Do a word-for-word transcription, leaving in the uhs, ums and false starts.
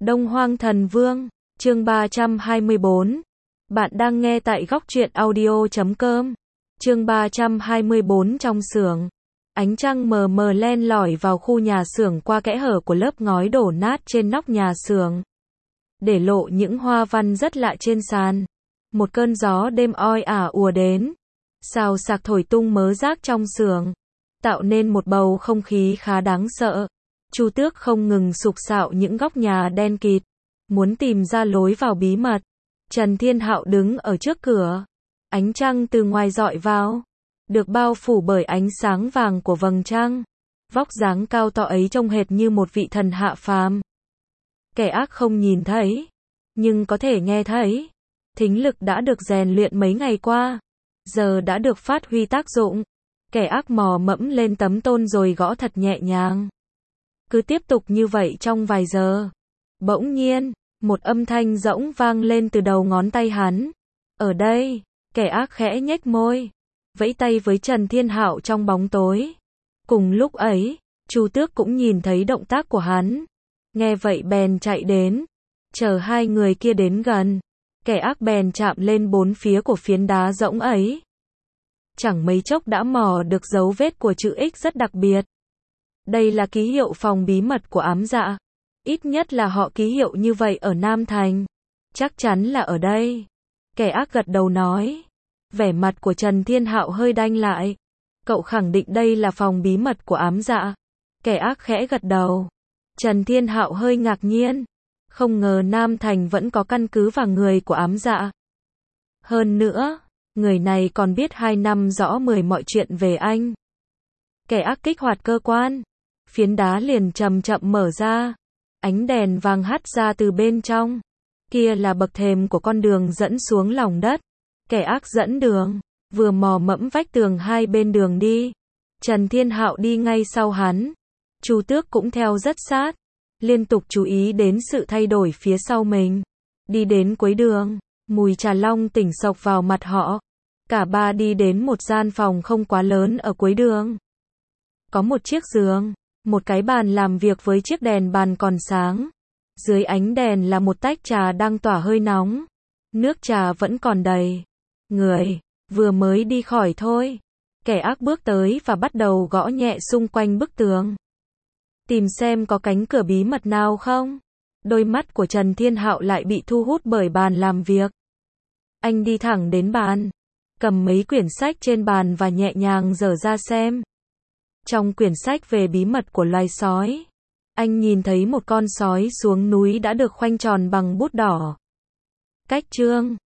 Đông Hoang Thần Vương, chương ba trăm hai mươi bốn. Bạn đang nghe tại góc truyện audio chấm com. Chương ba trăm hai mươi bốn. Trong xưởng, ánh trăng mờ mờ len lỏi vào khu nhà xưởng qua kẽ hở của lớp ngói đổ nát trên nóc nhà xưởng, để lộ những hoa văn rất lạ trên sàn. Một cơn gió đêm oi ả ùa đến, xào xạc thổi tung mớ rác trong xưởng, tạo nên một bầu không khí khá đáng sợ. Chu Tước không ngừng sục sạo những góc nhà đen kịt, muốn tìm ra lối vào bí mật. Trần Thiên Hạo đứng ở trước cửa, ánh trăng từ ngoài rọi vào, được bao phủ bởi ánh sáng vàng của vầng trăng. Vóc dáng cao to ấy trông hệt như một vị thần hạ phàm. Kẻ ác không nhìn thấy, nhưng có thể nghe thấy. Thính lực đã được rèn luyện mấy ngày qua, giờ đã được phát huy tác dụng. Kẻ ác mò mẫm lên tấm tôn rồi gõ thật nhẹ nhàng. Cứ tiếp tục như vậy trong vài giờ. Bỗng nhiên, một âm thanh rỗng vang lên từ đầu ngón tay hắn. Ở đây, kẻ ác khẽ nhếch môi, vẫy tay với Trần Thiên Hạo trong bóng tối. Cùng lúc ấy, Chu Tước cũng nhìn thấy động tác của hắn. Nghe vậy bèn chạy đến, chờ hai người kia đến gần. Kẻ ác bèn chạm lên bốn phía của phiến đá rỗng ấy. Chẳng mấy chốc đã mò được dấu vết của chữ X rất đặc biệt. Đây là ký hiệu phòng bí mật của ám dạ. Ít nhất là họ ký hiệu như vậy ở Nam Thành. Chắc chắn là ở đây. Kẻ ác gật đầu nói. Vẻ mặt của Trần Thiên Hạo hơi đanh lại. Cậu khẳng định đây là phòng bí mật của ám dạ. Kẻ ác khẽ gật đầu. Trần Thiên Hạo hơi ngạc nhiên. Không ngờ Nam Thành vẫn có căn cứ và người của ám dạ. Hơn nữa, người này còn biết hai năm rõ mười mọi chuyện về anh. Kẻ ác kích hoạt cơ quan. Phiến đá liền chậm chậm mở ra. Ánh đèn vàng hắt ra từ bên trong. Kia là bậc thềm của con đường dẫn xuống lòng đất. Kẻ ác dẫn đường, vừa mò mẫm vách tường hai bên đường đi. Trần Thiên Hạo đi ngay sau hắn. Chu Tước cũng theo rất sát, liên tục chú ý đến sự thay đổi phía sau mình. Đi đến cuối đường, mùi trà long tỉnh xộc vào mặt họ. Cả ba đi đến một gian phòng không quá lớn ở cuối đường. Có một chiếc giường, một cái bàn làm việc với chiếc đèn bàn còn sáng. Dưới ánh đèn là một tách trà đang tỏa hơi nóng. Nước trà vẫn còn đầy. Người, vừa mới đi khỏi thôi. Kẻ ác bước tới và bắt đầu gõ nhẹ xung quanh bức tường. Tìm xem có cánh cửa bí mật nào không? Đôi mắt của Trần Thiên Hạo lại bị thu hút bởi bàn làm việc. Anh đi thẳng đến bàn, cầm mấy quyển sách trên bàn và nhẹ nhàng dở ra xem. Trong quyển sách về bí mật của loài sói, anh nhìn thấy một con sói xuống núi đã được khoanh tròn bằng bút đỏ. Cách chương